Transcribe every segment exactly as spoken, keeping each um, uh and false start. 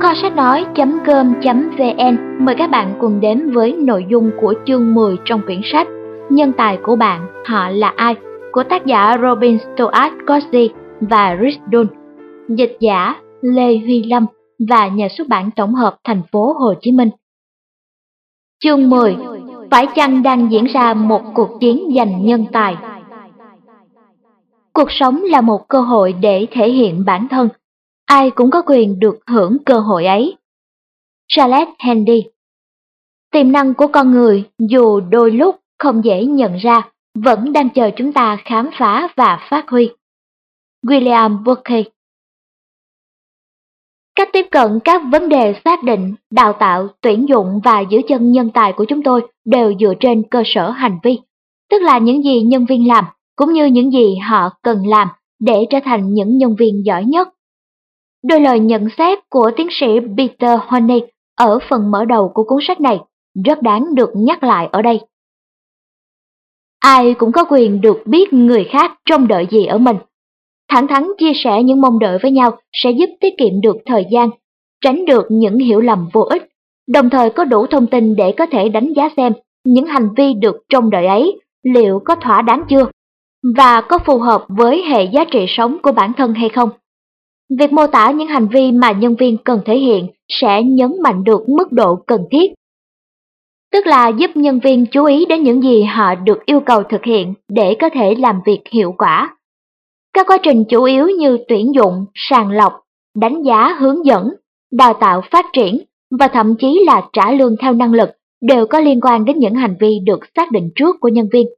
kho sách nói chấm com chấm vn mời các bạn cùng đến với nội dung của chương mười trong quyển sách Nhân tài của bạn, họ là ai? Của tác giả Robin Stuart Cossey và Rich Dunn, dịch giả Lê Huy Lâm và nhà xuất bản tổng hợp thành phố Hồ Chí Minh. Chương mười. Phải chăng đang diễn ra một cuộc chiến giành nhân tài? Cuộc sống là một cơ hội để thể hiện bản thân. Ai cũng có quyền được hưởng cơ hội ấy. Charles Handy. Tiềm năng của con người dù đôi lúc không dễ nhận ra, vẫn đang chờ chúng ta khám phá và phát huy. William Burke. Cách tiếp cận các vấn đề xác định, đào tạo, tuyển dụng và giữ chân nhân tài của chúng tôi đều dựa trên cơ sở hành vi, tức là những gì nhân viên làm, cũng như những gì họ cần làm để trở thành những nhân viên giỏi nhất. Đôi lời nhận xét của tiến sĩ Peter Honey ở phần mở đầu của cuốn sách này rất đáng được nhắc lại ở đây. Ai cũng có quyền được biết người khác trông đợi gì ở mình. Thẳng thắn chia sẻ những mong đợi với nhau sẽ giúp tiết kiệm được thời gian, tránh được những hiểu lầm vô ích, đồng thời có đủ thông tin để có thể đánh giá xem những hành vi được trông đợi ấy liệu có thỏa đáng chưa và có phù hợp với hệ giá trị sống của bản thân hay không. Việc mô tả những hành vi mà nhân viên cần thể hiện sẽ nhấn mạnh được mức độ cần thiết, tức là giúp nhân viên chú ý đến những gì họ được yêu cầu thực hiện để có thể làm việc hiệu quả. Các quá trình chủ yếu như tuyển dụng, sàng lọc, đánh giá hướng dẫn, đào tạo phát triển và thậm chí là trả lương theo năng lực đều có liên quan đến những hành vi được xác định trước của nhân viên.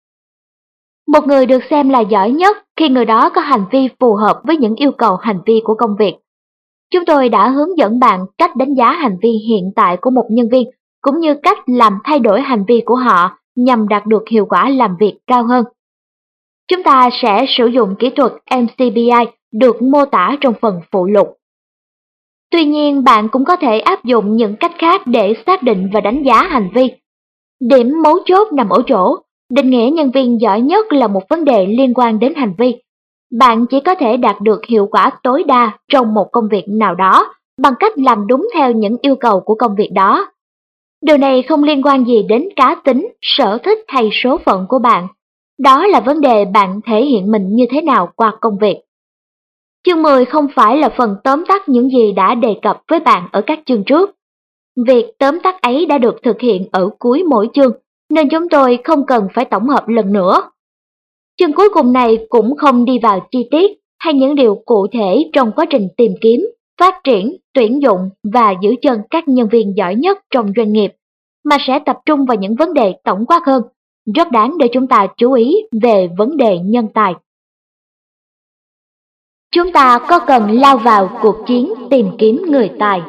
Một người được xem là giỏi nhất khi người đó có hành vi phù hợp với những yêu cầu hành vi của công việc. Chúng tôi đã hướng dẫn bạn cách đánh giá hành vi hiện tại của một nhân viên, cũng như cách làm thay đổi hành vi của họ nhằm đạt được hiệu quả làm việc cao hơn. Chúng ta sẽ sử dụng kỹ thuật em xê bê i được mô tả trong phần phụ lục. Tuy nhiên, bạn cũng có thể áp dụng những cách khác để xác định và đánh giá hành vi. Điểm mấu chốt nằm ở chỗ, định nghĩa nhân viên giỏi nhất là một vấn đề liên quan đến hành vi. Bạn chỉ có thể đạt được hiệu quả tối đa trong một công việc nào đó bằng cách làm đúng theo những yêu cầu của công việc đó. Điều này không liên quan gì đến cá tính, sở thích hay số phận của bạn. Đó là vấn đề bạn thể hiện mình như thế nào qua công việc. Chương mười không phải là phần tóm tắt những gì đã đề cập với bạn ở các chương trước. Việc tóm tắt ấy đã được thực hiện ở cuối mỗi chương, nên chúng tôi không cần phải tổng hợp lần nữa. Chương cuối cùng này cũng không đi vào chi tiết hay những điều cụ thể trong quá trình tìm kiếm, phát triển, tuyển dụng và giữ chân các nhân viên giỏi nhất trong doanh nghiệp, mà sẽ tập trung vào những vấn đề tổng quát hơn, rất đáng để chúng ta chú ý về vấn đề nhân tài. Chúng ta có cần lao vào cuộc chiến tìm kiếm người tài?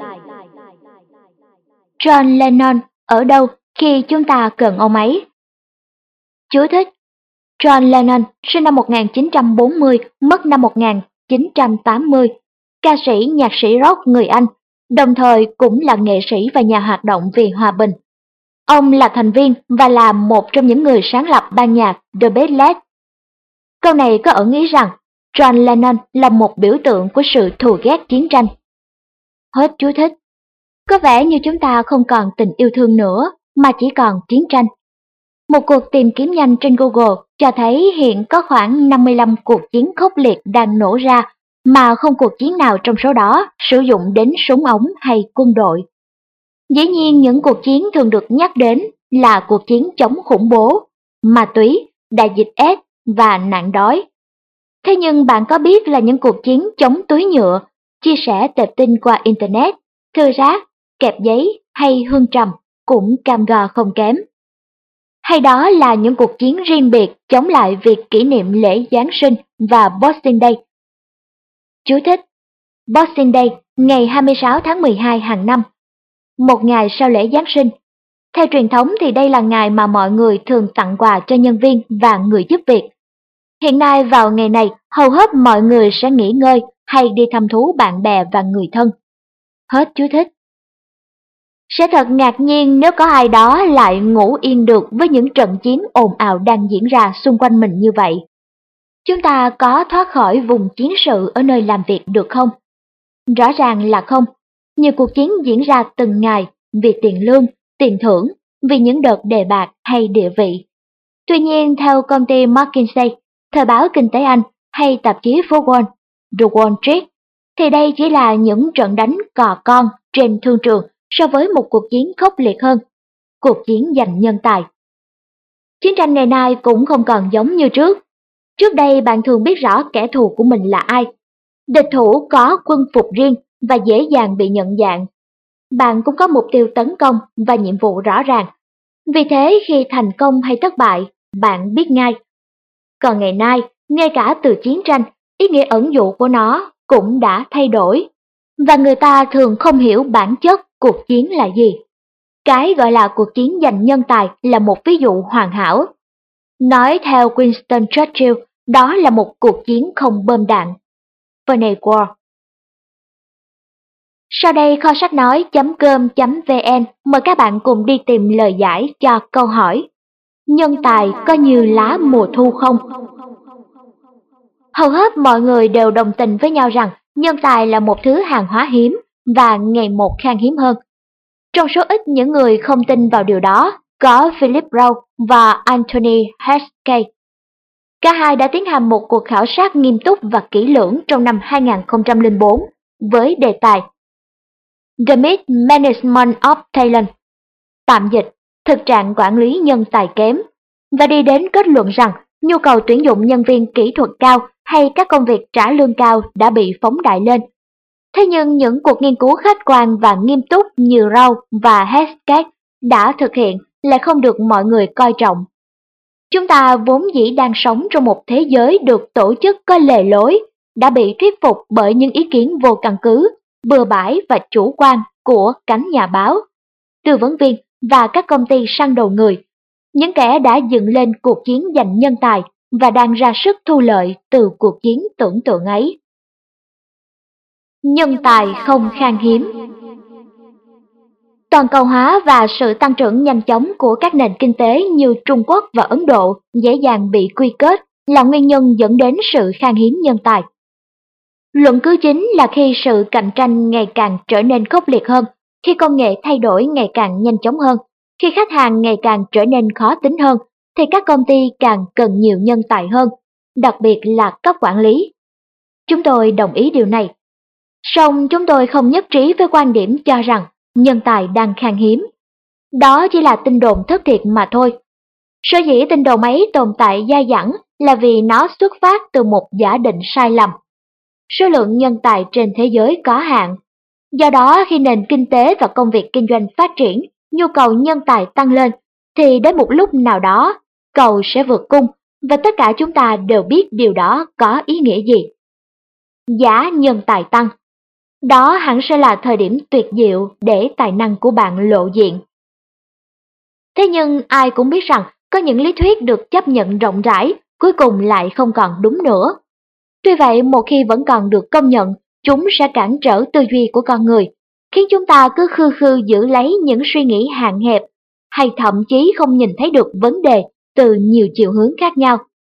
John Lennon ở đâu khi chúng ta cần ông ấy? Chú thích: John Lennon sinh năm một nghìn chín trăm bốn mươi, mất năm một nghìn chín trăm tám mươi, ca sĩ nhạc sĩ rock người Anh, đồng thời cũng là nghệ sĩ và nhà hoạt động vì hòa bình. Ông là thành viên và là một trong những người sáng lập ban nhạc The Beatles. Câu này có ẩn ý rằng John Lennon là một biểu tượng của sự thù ghét chiến tranh. Hết chú thích. Có vẻ như chúng ta không còn tình yêu thương nữa, mà chỉ còn chiến tranh. Một cuộc tìm kiếm nhanh trên Google cho thấy hiện có khoảng năm mươi lăm cuộc chiến khốc liệt đang nổ ra, mà không cuộc chiến nào trong số đó sử dụng đến súng ống hay quân đội. Dĩ nhiên những cuộc chiến thường được nhắc đến là cuộc chiến chống khủng bố, ma túy, đại dịch AIDS và nạn đói. Thế nhưng bạn có biết là những cuộc chiến chống túi nhựa, chia sẻ tệp tin qua Internet, thư rác, kẹp giấy hay hương trầm cũng cam go không kém. Hay đó là những cuộc chiến riêng biệt chống lại việc kỷ niệm lễ Giáng sinh và Boxing Day. Chú thích: Boxing Day, ngày hai mươi sáu tháng mười hai hàng năm, một ngày sau lễ Giáng sinh. Theo truyền thống thì đây là ngày mà mọi người thường tặng quà cho nhân viên và người giúp việc. Hiện nay vào ngày này, hầu hết mọi người sẽ nghỉ ngơi hay đi thăm thú bạn bè và người thân. Hết chú thích. Sẽ thật ngạc nhiên nếu có ai đó lại ngủ yên được với những trận chiến ồn ào đang diễn ra xung quanh mình như vậy. Chúng ta có thoát khỏi vùng chiến sự ở nơi làm việc được không? Rõ ràng là không. Nhiều cuộc chiến diễn ra từng ngày vì tiền lương, tiền thưởng, vì những đợt đề bạt hay địa vị. Tuy nhiên, theo công ty McKinsey, Thời báo Kinh tế Anh hay tạp chí phố Wall, The Wall Street, thì đây chỉ là những trận đánh cò con trên thương trường so với một cuộc chiến khốc liệt hơn, cuộc chiến giành nhân tài. Chiến tranh ngày nay cũng không còn giống như trước. Trước đây bạn thường biết rõ kẻ thù của mình là ai. Địch thủ có quân phục riêng và dễ dàng bị nhận dạng. Bạn cũng có mục tiêu tấn công và nhiệm vụ rõ ràng. Vì thế khi thành công hay thất bại, bạn biết ngay. Còn ngày nay, ngay cả từ chiến tranh, ý nghĩa ẩn dụ của nó cũng đã thay đổi. Và người ta thường không hiểu bản chất cuộc chiến là gì. Cái gọi là cuộc chiến giành nhân tài là một ví dụ hoàn hảo. Nói theo Winston Churchill, đó là một cuộc chiến không bom đạn. Funny War. Sau đây kho sách nói.com.vn mời các bạn cùng đi tìm lời giải cho câu hỏi: nhân tài có như lá mùa thu không? Hầu hết mọi người đều đồng tình với nhau rằng nhân tài là một thứ hàng hóa hiếm và ngày một khan hiếm hơn. Trong số ít những người không tin vào điều đó, có Philip Rowe và Anthony Heskey. Cả hai đã tiến hành một cuộc khảo sát nghiêm túc và kỹ lưỡng trong năm hai nghìn không trăm lẻ bốn với đề tài The Mismanagement of Talent, tạm dịch, thực trạng quản lý nhân tài kém, và đi đến kết luận rằng nhu cầu tuyển dụng nhân viên kỹ thuật cao hay các công việc trả lương cao đã bị phóng đại lên. Thế nhưng những cuộc nghiên cứu khách quan và nghiêm túc như Rowe và Heskey đã thực hiện lại không được mọi người coi trọng. Chúng ta vốn dĩ đang sống trong một thế giới được tổ chức có lề lối, đã bị thuyết phục bởi những ý kiến vô căn cứ, bừa bãi và chủ quan của cánh nhà báo, tư vấn viên và các công ty săn đầu người, những kẻ đã dựng lên cuộc chiến giành nhân tài và đang ra sức thu lợi từ cuộc chiến tưởng tượng ấy. Nhân tài không khan hiếm. Toàn cầu hóa và sự tăng trưởng nhanh chóng của các nền kinh tế như Trung Quốc và Ấn Độ dễ dàng bị quy kết là nguyên nhân dẫn đến sự khan hiếm nhân tài. Luận cứ chính là khi sự cạnh tranh ngày càng trở nên khốc liệt hơn, khi công nghệ thay đổi ngày càng nhanh chóng hơn, khi khách hàng ngày càng trở nên khó tính hơn, thì các công ty càng cần nhiều nhân tài hơn, đặc biệt là cấp quản lý. Chúng tôi đồng ý điều này. Song chúng tôi không nhất trí với quan điểm cho rằng nhân tài đang khan hiếm. Đó chỉ là tin đồn thất thiệt mà thôi. Sở dĩ tin đồn ấy tồn tại dai dẳng là vì nó xuất phát từ một giả định sai lầm. Số lượng nhân tài trên thế giới có hạn. Do đó khi nền kinh tế và công việc kinh doanh phát triển, nhu cầu nhân tài tăng lên, thì đến một lúc nào đó, cầu sẽ vượt cung, và tất cả chúng ta đều biết điều đó có ý nghĩa gì. Giá nhân tài tăng. Đó hẳn sẽ là thời điểm tuyệt diệu để tài năng của bạn lộ diện. Thế nhưng ai cũng biết rằng có những lý thuyết được chấp nhận rộng rãi, cuối cùng lại không còn đúng nữa. Tuy vậy, một khi vẫn còn được công nhận, chúng sẽ cản trở tư duy của con người, khiến chúng ta cứ khư khư giữ lấy những suy nghĩ hạn hẹp, hay thậm chí không nhìn thấy được vấn đề từ nhiều chiều hướng khác nhau.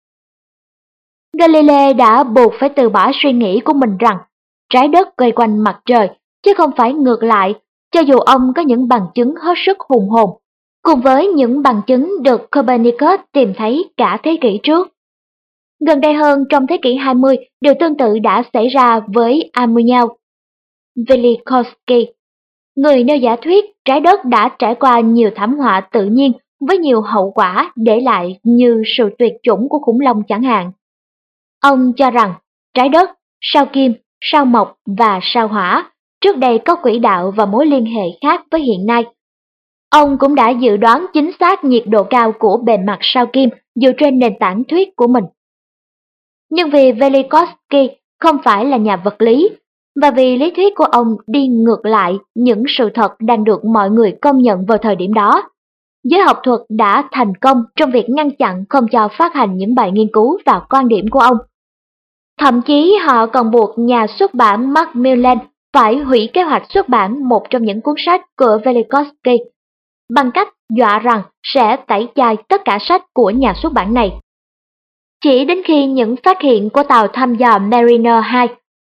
Galilei đã buộc phải từ bỏ suy nghĩ của mình rằng trái đất quay quanh mặt trời, chứ không phải ngược lại, cho dù ông có những bằng chứng hết sức hùng hồn, cùng với những bằng chứng được Copernicus tìm thấy cả thế kỷ trước. Gần đây hơn trong thế kỷ hai mươi, điều tương tự đã xảy ra với Emanuel Velikovsky, người nêu giả thuyết trái đất đã trải qua nhiều thảm họa tự nhiên với nhiều hậu quả để lại như sự tuyệt chủng của khủng long chẳng hạn. Ông cho rằng trái đất, sao Kim, sao Mộc và sao Hỏa trước đây có quỹ đạo và mối liên hệ khác với hiện nay. Ông cũng đã dự đoán chính xác nhiệt độ cao của bề mặt sao Kim dựa trên nền tảng thuyết của mình. Nhưng vì Velikovsky không phải là nhà vật lý, và vì lý thuyết của ông đi ngược lại những sự thật đang được mọi người công nhận vào thời điểm đó, giới học thuật đã thành công trong việc ngăn chặn không cho phát hành những bài nghiên cứu và quan điểm của ông. Thậm chí họ còn buộc nhà xuất bản Macmillan phải hủy kế hoạch xuất bản một trong những cuốn sách của Velikovsky, bằng cách dọa rằng sẽ tẩy chay tất cả sách của nhà xuất bản này. Chỉ đến khi những phát hiện của tàu thăm dò Mariner hai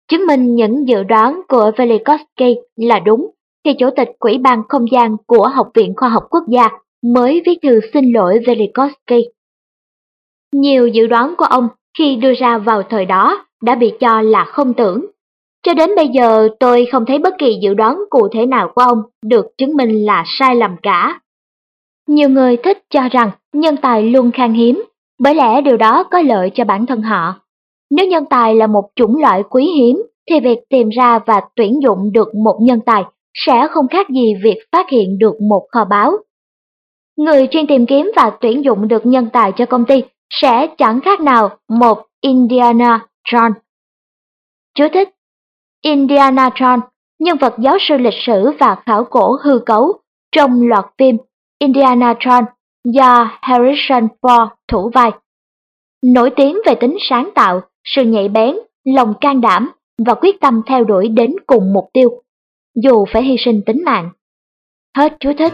Chứng minh những dự đoán của Velikovsky là đúng, thì Chủ tịch Ủy ban Không gian của Học viện Khoa học Quốc gia mới viết thư xin lỗi Velikovsky. Nhiều dự đoán của ông khi đưa ra vào thời đó đã bị cho là không tưởng. Cho đến bây giờ tôi không thấy bất kỳ dự đoán cụ thể nào của ông được chứng minh là sai lầm cả. Nhiều người thích cho rằng nhân tài luôn khan hiếm, bởi lẽ điều đó có lợi cho bản thân họ. Nếu nhân tài là một chủng loại quý hiếm, thì việc tìm ra và tuyển dụng được một nhân tài sẽ không khác gì việc phát hiện được một kho báu. Người chuyên tìm kiếm và tuyển dụng được nhân tài cho công ty sẽ chẳng khác nào một Indiana Jones. Chú thích: Indiana Jones, nhân vật giáo sư lịch sử và khảo cổ hư cấu trong loạt phim Indiana Jones do Harrison Ford thủ vai. Nổi tiếng về tính sáng tạo, sự nhạy bén, lòng can đảm và quyết tâm theo đuổi đến cùng mục tiêu, dù phải hy sinh tính mạng. Hết chú thích.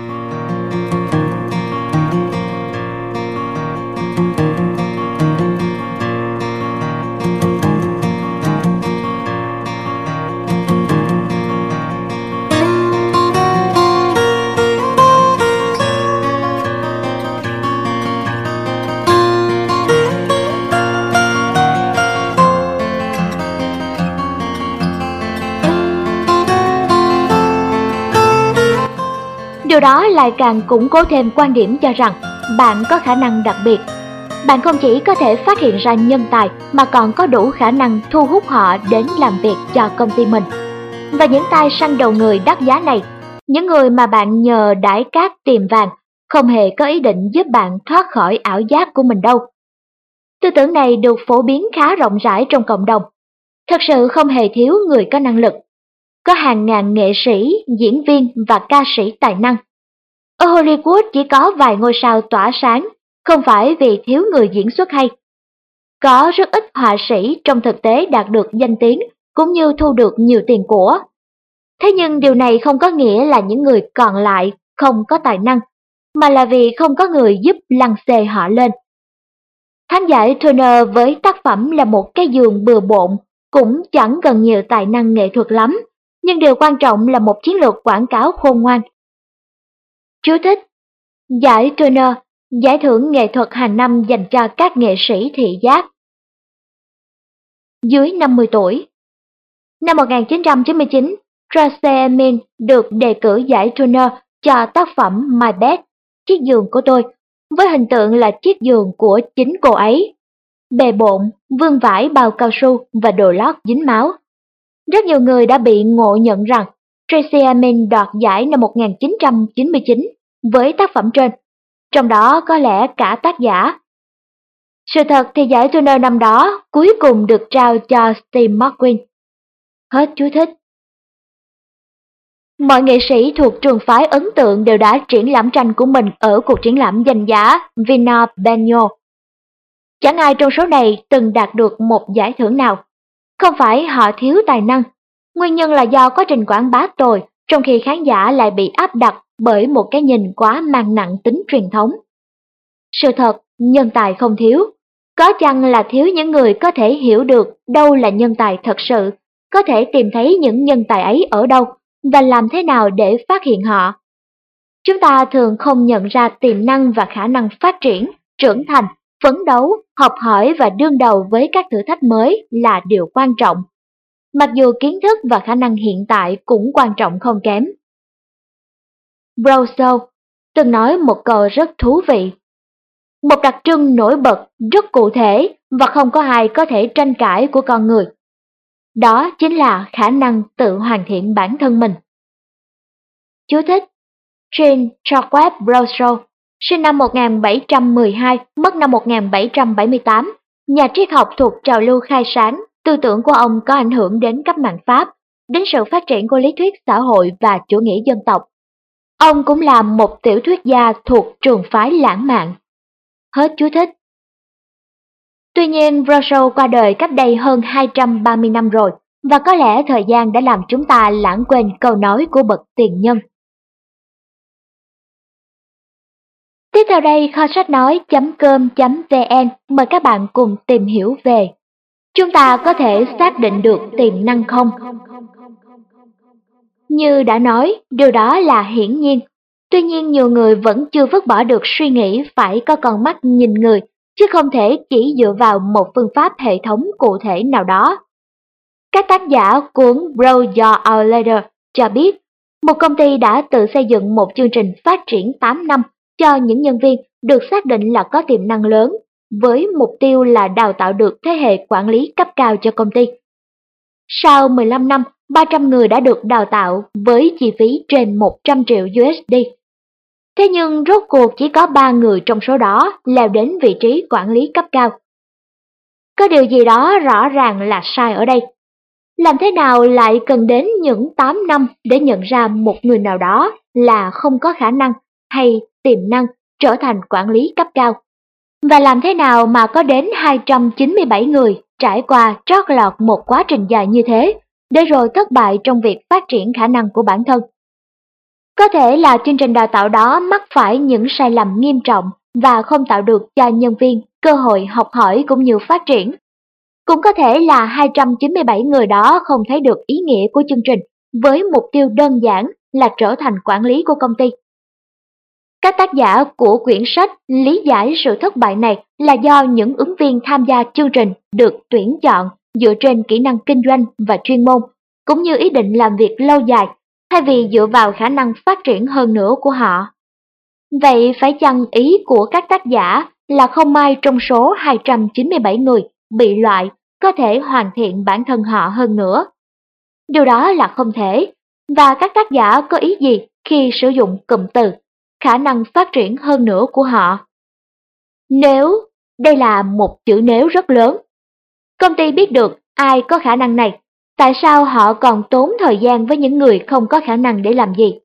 Điều đó lại càng củng cố thêm quan điểm cho rằng bạn có khả năng đặc biệt. Bạn không chỉ có thể phát hiện ra nhân tài mà còn có đủ khả năng thu hút họ đến làm việc cho công ty mình. Và những tay săn đầu người đắt giá này, những người mà bạn nhờ đãi cát tìm vàng, không hề có ý định giúp bạn thoát khỏi ảo giác của mình đâu. Tư tưởng này được phổ biến khá rộng rãi trong cộng đồng. Thật sự không hề thiếu người có năng lực. Có hàng ngàn nghệ sĩ, diễn viên và ca sĩ tài năng. Ở Hollywood chỉ có vài ngôi sao tỏa sáng, không phải vì thiếu người diễn xuất hay. Có rất ít họa sĩ trong thực tế đạt được danh tiếng cũng như thu được nhiều tiền của. Thế nhưng điều này không có nghĩa là những người còn lại không có tài năng, mà là vì không có người giúp lăng xê họ lên. Khán giải Turner với tác phẩm là một cái giường bừa bộn cũng chẳng cần nhiều tài năng nghệ thuật lắm, nhưng điều quan trọng là một chiến lược quảng cáo khôn ngoan. Chú thích: Giải Turner, giải thưởng nghệ thuật hàng năm dành cho các nghệ sĩ thị giác dưới năm mươi tuổi. Năm một nghìn chín trăm chín mươi chín, Tracey Emin được đề cử giải Turner cho tác phẩm My Bed, chiếc giường của tôi, với hình tượng là chiếc giường của chính cô ấy. Bề bộn, vương vải bao cao su và đồ lót dính máu. Rất nhiều người đã bị ngộ nhận rằng Tracey Emin đoạt giải năm một nghìn chín trăm chín mươi chín với tác phẩm trên, trong đó có lẽ cả tác giả. Sự thật thì giải Turner năm đó cuối cùng được trao cho Steve McQueen. Hết chú thích. Mọi nghệ sĩ thuộc trường phái ấn tượng đều đã triển lãm tranh của mình ở cuộc triển lãm danh giá Vina Benyo. Chẳng ai trong số này từng đạt được một giải thưởng nào. Không phải họ thiếu tài năng, nguyên nhân là do quá trình quảng bá tồi, trong khi khán giả lại bị áp đặt bởi một cái nhìn quá mang nặng tính truyền thống. Sự thật, nhân tài không thiếu, có chăng là thiếu những người có thể hiểu được đâu là nhân tài thật sự, có thể tìm thấy những nhân tài ấy ở đâu và làm thế nào để phát hiện họ. Chúng ta thường không nhận ra tiềm năng và khả năng phát triển, trưởng thành, phấn đấu, học hỏi và đương đầu với các thử thách mới là điều quan trọng. Mặc dù kiến thức và khả năng hiện tại cũng quan trọng không kém. Rousseau từng nói một câu rất thú vị. Một đặc trưng nổi bật, rất cụ thể và không có ai có thể tranh cãi của con người. Đó chính là khả năng tự hoàn thiện bản thân mình. Chú thích: Jean Jacques Rousseau, sinh năm một nghìn bảy trăm mười hai, mất năm một nghìn bảy trăm bảy mươi tám, nhà triết học thuộc trào lưu khai sáng. Tư tưởng của ông có ảnh hưởng đến cách mạng Pháp, đến sự phát triển của lý thuyết xã hội và chủ nghĩa dân tộc. Ông cũng là một tiểu thuyết gia thuộc trường phái lãng mạn. Hết chú thích. Tuy nhiên, Rousseau qua đời cách đây hơn hai trăm ba mươi năm rồi, và có lẽ thời gian đã làm chúng ta lãng quên câu nói của bậc tiền nhân. Tiếp theo đây, kho sách nói chấm com chấm vn mời các bạn cùng tìm hiểu về chúng ta có thể xác định được tiềm năng không? Như đã nói, điều đó là hiển nhiên. Tuy nhiên nhiều người vẫn chưa vứt bỏ được suy nghĩ phải có con mắt nhìn người, chứ không thể chỉ dựa vào một phương pháp hệ thống cụ thể nào đó. Các tác giả cuốn Grow Your Own Leader cho biết, một công ty đã tự xây dựng một chương trình phát triển tám năm cho những nhân viên được xác định là có tiềm năng lớn, với mục tiêu là đào tạo được thế hệ quản lý cấp cao cho công ty. Sau mười lăm năm, ba trăm người đã được đào tạo với chi phí trên một trăm triệu u ét đê. Thế nhưng rốt cuộc chỉ có ba người trong số đó leo đến vị trí quản lý cấp cao. Có điều gì đó rõ ràng là sai ở đây. Làm thế nào lại cần đến những tám năm để nhận ra một người nào đó là không có khả năng hay tiềm năng trở thành quản lý cấp cao? Và làm thế nào mà có đến hai trăm chín mươi bảy người trải qua trót lọt một quá trình dài như thế, để rồi thất bại trong việc phát triển khả năng của bản thân? Có thể là chương trình đào tạo đó mắc phải những sai lầm nghiêm trọng và không tạo được cho nhân viên cơ hội học hỏi cũng như phát triển. Cũng có thể là hai trăm chín mươi bảy người đó không thấy được ý nghĩa của chương trình với mục tiêu đơn giản là trở thành quản lý của công ty. Các tác giả của quyển sách lý giải sự thất bại này là do những ứng viên tham gia chương trình được tuyển chọn dựa trên kỹ năng kinh doanh và chuyên môn, cũng như ý định làm việc lâu dài, thay vì dựa vào khả năng phát triển hơn nữa của họ. Vậy phải chăng ý của các tác giả là không ai trong số hai trăm chín mươi bảy người bị loại có thể hoàn thiện bản thân họ hơn nữa? Điều đó là không thể, và các tác giả có ý gì khi sử dụng cụm từ khả năng phát triển hơn nữa của họ? Nếu, đây là một chữ nếu rất lớn. Công ty biết được ai có khả năng này, tại sao họ còn tốn thời gian với những người không có khả năng để làm gì?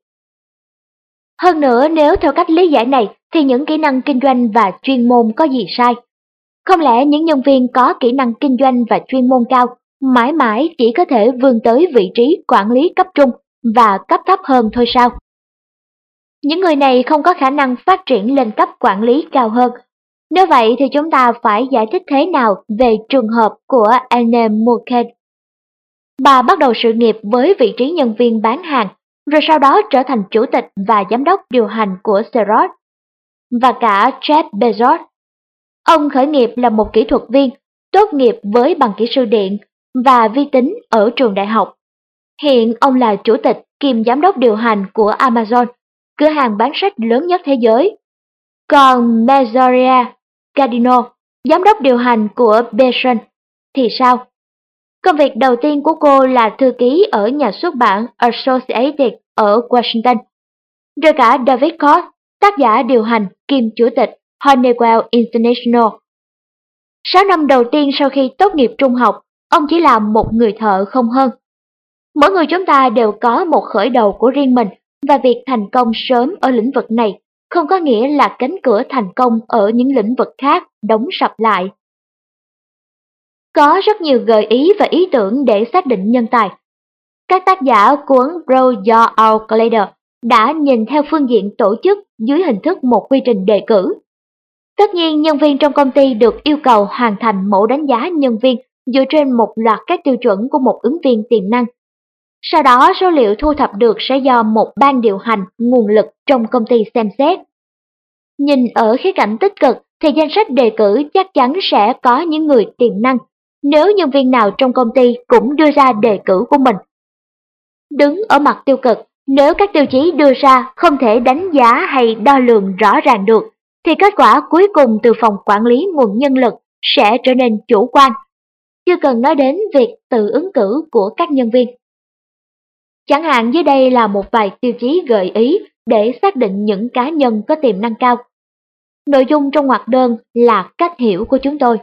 Hơn nữa, nếu theo cách lý giải này thì những kỹ năng kinh doanh và chuyên môn có gì sai? Không lẽ những nhân viên có kỹ năng kinh doanh và chuyên môn cao mãi mãi chỉ có thể vươn tới vị trí quản lý cấp trung và cấp thấp hơn thôi sao? Những người này không có khả năng phát triển lên cấp quản lý cao hơn. Nếu vậy thì chúng ta phải giải thích thế nào về trường hợp của Anne Mulcahy? Bà bắt đầu sự nghiệp với vị trí nhân viên bán hàng, rồi sau đó trở thành chủ tịch và giám đốc điều hành của Xerox, và cả Jeff Bezos. Ông khởi nghiệp là một kỹ thuật viên, tốt nghiệp với bằng kỹ sư điện và vi tính ở trường đại học. Hiện ông là chủ tịch kiêm giám đốc điều hành của Amazon, cửa hàng bán sách lớn nhất thế giới. Còn Maria Cardino, giám đốc điều hành của Pearson, thì sao? Công việc đầu tiên của cô là thư ký ở nhà xuất bản Associated ở Washington. Rồi cả David Koch, tác giả điều hành kiêm chủ tịch Honeywell International. Sáu năm đầu tiên sau khi tốt nghiệp trung học, ông chỉ là một người thợ không hơn. Mỗi người chúng ta đều có một khởi đầu của riêng mình, và việc thành công sớm ở lĩnh vực này không có nghĩa là cánh cửa thành công ở những lĩnh vực khác đóng sập lại. Có rất nhiều gợi ý và ý tưởng để xác định nhân tài. Các tác giả cuốn Grow Your Own Leader đã nhìn theo phương diện tổ chức dưới hình thức một quy trình đề cử. Tất nhiên, nhân viên trong công ty được yêu cầu hoàn thành mẫu đánh giá nhân viên dựa trên một loạt các tiêu chuẩn của một ứng viên tiềm năng. Sau đó, số liệu thu thập được sẽ do một ban điều hành nguồn lực trong công ty xem xét. Nhìn ở khía cạnh tích cực thì danh sách đề cử chắc chắn sẽ có những người tiềm năng, nếu nhân viên nào trong công ty cũng đưa ra đề cử của mình. Đứng ở mặt tiêu cực, nếu các tiêu chí đưa ra không thể đánh giá hay đo lường rõ ràng được, thì kết quả cuối cùng từ phòng quản lý nguồn nhân lực sẽ trở nên chủ quan, chưa cần nói đến việc tự ứng cử của các nhân viên. Chẳng hạn dưới đây là một vài tiêu chí gợi ý để xác định những cá nhân có tiềm năng cao. Nội dung trong ngoặc đơn là cách hiểu của chúng tôi.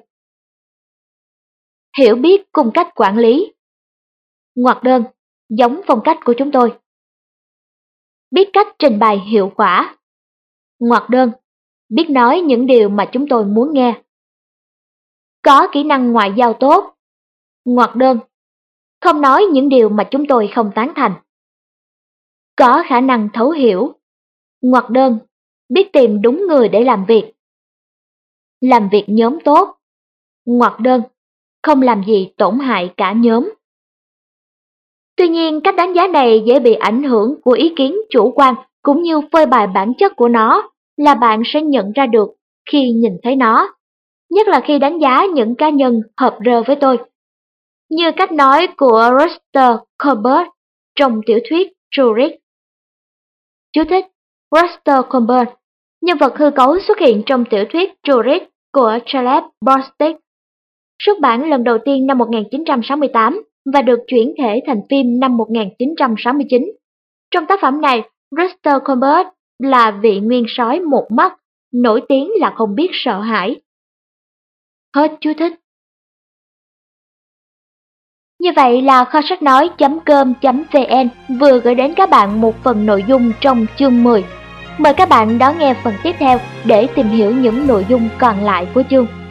Hiểu biết cùng cách quản lý. Ngoặc đơn, giống phong cách của chúng tôi. Biết cách trình bày hiệu quả. Ngoặc đơn, biết nói những điều mà chúng tôi muốn nghe. Có kỹ năng ngoại giao tốt. Ngoặc đơn, không nói những điều mà chúng tôi không tán thành. Có khả năng thấu hiểu. Ngoặc đơn, biết tìm đúng người để làm việc. Làm việc nhóm tốt. Ngoặc đơn, không làm gì tổn hại cả nhóm. Tuy nhiên, cách đánh giá này dễ bị ảnh hưởng của ý kiến chủ quan cũng như phơi bày bản chất của nó, là bạn sẽ nhận ra được khi nhìn thấy nó, nhất là khi đánh giá những cá nhân hợp rơ với tôi. Như cách nói của Rutger Corbett trong tiểu thuyết Zurich. Chú thích: Rutger Corbett, nhân vật hư cấu xuất hiện trong tiểu thuyết Zurich của Caleb Bostic, xuất bản lần đầu tiên năm một nghìn chín trăm sáu mươi tám và được chuyển thể thành phim năm một nghìn chín trăm sáu mươi chín. Trong tác phẩm này, Rutger Corbett là vị nguyên soái một mắt, nổi tiếng là không biết sợ hãi. Hết chú thích. Như vậy là kho sách nói chấm com chấm vn vừa gửi đến các bạn một phần nội dung trong chương mười. Mời các bạn đón nghe phần tiếp theo để tìm hiểu những nội dung còn lại của chương.